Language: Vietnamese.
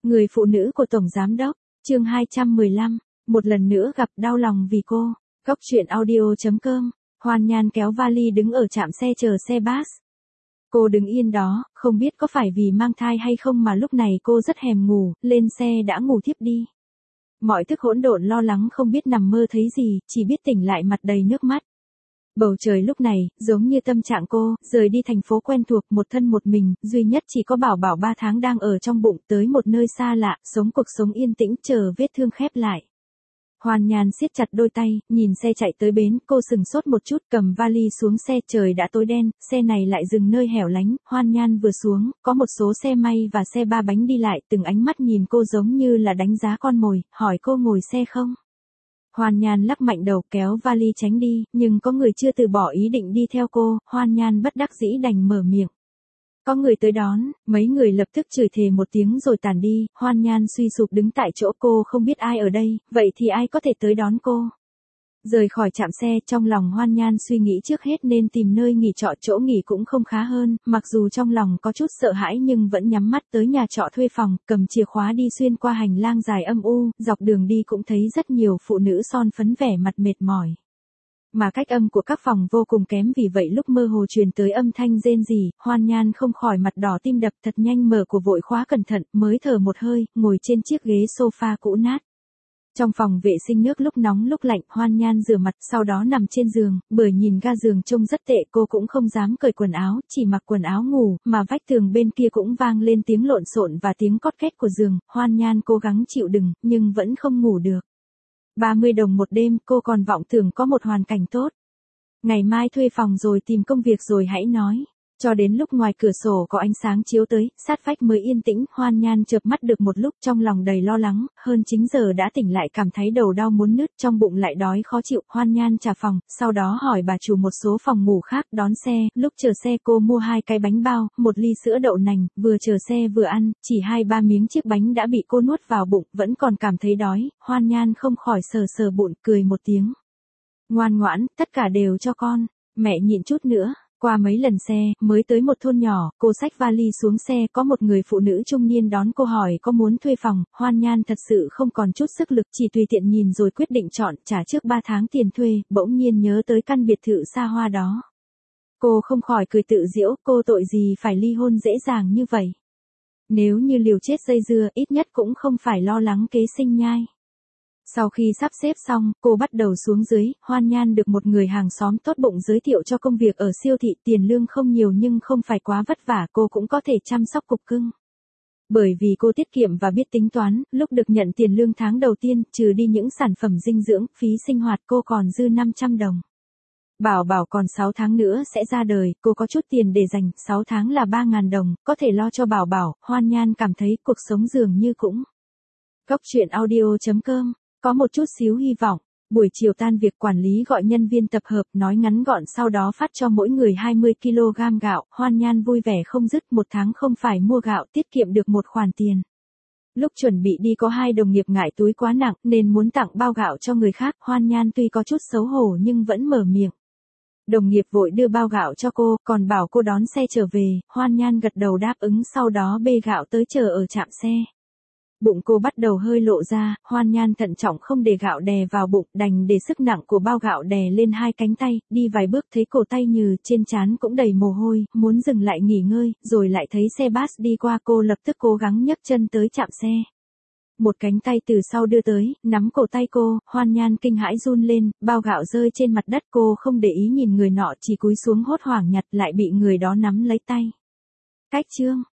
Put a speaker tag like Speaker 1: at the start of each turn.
Speaker 1: Người phụ nữ của Tổng Giám Đốc, chương 215, một lần nữa gặp đau lòng vì cô. Góc truyện audio.com, Hoan Nhan kéo vali đứng ở trạm xe chờ xe bus. Cô đứng yên đó, không biết có phải vì mang thai hay không mà lúc này cô rất thèm ngủ, lên xe đã ngủ thiếp đi. Mọi thức hỗn độn lo lắng không biết nằm mơ thấy gì, chỉ biết tỉnh lại mặt đầy nước mắt. Bầu trời lúc này, giống như tâm trạng cô, rời đi thành phố quen thuộc một thân một mình, duy nhất chỉ có Bảo Bảo 3 tháng đang ở trong bụng tới một nơi xa lạ, sống cuộc sống yên tĩnh chờ vết thương khép lại. Hoan Nhan siết chặt đôi tay, nhìn xe chạy tới bến, cô sừng sốt một chút cầm vali xuống xe trời đã tối đen, xe này lại dừng nơi hẻo lánh, Hoan Nhan vừa xuống, có một số xe may và xe ba bánh đi lại từng ánh mắt nhìn cô giống như là đánh giá con mồi, hỏi cô ngồi xe không? Hoan Nhan lắc mạnh đầu kéo vali tránh đi, nhưng có người chưa từ bỏ ý định đi theo cô, Hoan Nhan bất đắc dĩ đành mở miệng. Có người tới đón, mấy người lập tức chửi thề một tiếng rồi tản đi, Hoan Nhan suy sụp đứng tại chỗ cô không biết ai ở đây, vậy thì ai có thể tới đón cô? Rời khỏi trạm xe, trong lòng Hoan Nhan suy nghĩ trước hết nên tìm nơi nghỉ trọ, chỗ nghỉ cũng không khá hơn, mặc dù trong lòng có chút sợ hãi nhưng vẫn nhắm mắt tới nhà trọ thuê phòng, cầm chìa khóa đi xuyên qua hành lang dài âm u, dọc đường đi cũng thấy rất nhiều phụ nữ son phấn vẻ mặt mệt mỏi. Mà cách âm của các phòng vô cùng kém vì vậy lúc mơ hồ truyền tới âm thanh rên rỉ, Hoan Nhan không khỏi mặt đỏ tim đập thật nhanh mở cửa vội khóa cẩn thận, mới thở một hơi, ngồi trên chiếc ghế sofa cũ nát. Trong phòng vệ sinh nước lúc nóng lúc lạnh, Hoan Nhan rửa mặt, sau đó nằm trên giường, bởi nhìn ga giường trông rất tệ cô cũng không dám cởi quần áo, chỉ mặc quần áo ngủ, mà vách tường bên kia cũng vang lên tiếng lộn xộn và tiếng cót két của giường, Hoan Nhan cố gắng chịu đựng, nhưng vẫn không ngủ được. 30 đồng một đêm, cô còn vọng tưởng có một hoàn cảnh tốt. Ngày mai thuê phòng rồi tìm công việc rồi hãy nói. Cho đến lúc ngoài cửa sổ có ánh sáng chiếu tới, sát vách mới yên tĩnh, Hoan Nhan chợp mắt được một lúc trong lòng đầy lo lắng, hơn 9 giờ đã tỉnh lại cảm thấy đầu đau muốn nứt, trong bụng lại đói khó chịu, Hoan Nhan trả phòng, sau đó hỏi bà chủ một số phòng ngủ khác, đón xe, lúc chờ xe cô mua 2 cái bánh bao, 1 ly sữa đậu nành, vừa chờ xe vừa ăn, chỉ 2-3 miếng chiếc bánh đã bị cô nuốt vào bụng, vẫn còn cảm thấy đói, Hoan Nhan không khỏi sờ sờ bụng, cười một tiếng. Ngoan ngoãn, tất cả đều cho con, mẹ nhịn chút nữa. Qua mấy lần xe, mới tới một thôn nhỏ, cô xách vali xuống xe, có một người phụ nữ trung niên đón cô hỏi có muốn thuê phòng, Hoan Nhan thật sự không còn chút sức lực, chỉ tùy tiện nhìn rồi quyết định chọn, trả trước 3 tháng tiền thuê, bỗng nhiên nhớ tới căn biệt thự xa hoa đó. Cô không khỏi cười tự giễu, cô tội gì phải ly hôn dễ dàng như vậy. Nếu như liều chết dây dưa, ít nhất cũng không phải lo lắng kế sinh nhai. Sau khi sắp xếp xong, cô bắt đầu xuống dưới, Hoan Nhan được một người hàng xóm tốt bụng giới thiệu cho công việc ở siêu thị, tiền lương không nhiều nhưng không phải quá vất vả, cô cũng có thể chăm sóc cục cưng. Bởi vì cô tiết kiệm và biết tính toán, lúc được nhận tiền lương tháng đầu tiên, trừ đi những sản phẩm dinh dưỡng, phí sinh hoạt cô còn dư 500 đồng. Bảo Bảo còn 6 tháng nữa sẽ ra đời, cô có chút tiền để dành, 6 tháng là 3.000 đồng, có thể lo cho Bảo Bảo, Hoan Nhan cảm thấy cuộc sống dường như cũng. Góc truyện audio.com, có một chút xíu hy vọng. Buổi chiều tan việc quản lý gọi nhân viên tập hợp, nói ngắn gọn sau đó phát cho mỗi người 20 kg gạo, Hoan Nhan vui vẻ không dứt, 1 tháng không phải mua gạo, tiết kiệm được một khoản tiền. Lúc chuẩn bị đi có 2 đồng nghiệp ngại túi quá nặng nên muốn tặng bao gạo cho người khác, Hoan Nhan tuy có chút xấu hổ nhưng vẫn mở miệng. Đồng nghiệp vội đưa bao gạo cho cô, còn bảo cô đón xe trở về, Hoan Nhan gật đầu đáp ứng sau đó bê gạo tới chờ ở trạm xe. Bụng cô bắt đầu hơi lộ ra, Hoan Nhan thận trọng không để gạo đè vào bụng, đành để sức nặng của bao gạo đè lên 2 cánh tay, đi vài bước thấy cổ tay nhừ, trên trán cũng đầy mồ hôi, muốn dừng lại nghỉ ngơi, rồi lại thấy xe bus đi qua cô lập tức cố gắng nhấc chân tới trạm xe. Một cánh tay từ sau đưa tới, nắm cổ tay cô, Hoan Nhan kinh hãi run lên, bao gạo rơi trên mặt đất cô không để ý nhìn người nọ chỉ cúi xuống hốt hoảng nhặt lại bị người đó nắm lấy tay. Cách chương.